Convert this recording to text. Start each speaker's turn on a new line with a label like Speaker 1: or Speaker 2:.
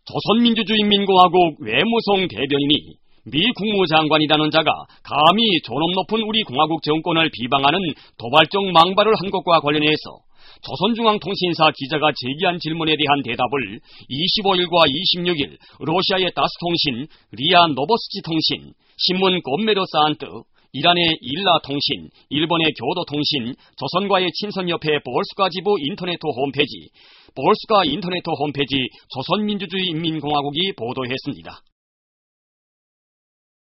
Speaker 1: 조선민주주의인민공화국 외무성 대변인이 미 국무장관이라는 자가 감히 존엄 높은 우리 공화국 정권을 비방하는 도발적 망발을 한 것과 관련해서 조선중앙통신사 기자가 제기한 질문에 대한 대답을 25일과 26일 러시아의 따스통신, 리아 노보스치 통신, 신문 꼼메르산트, 이란의 일라 통신, 일본의 교도통신, 조선과의 친선협회 볼스카 지부 인터네트 홈페이지, 볼스카 인터네트 홈페이지 조선민주주의인민공화국이 보도했습니다.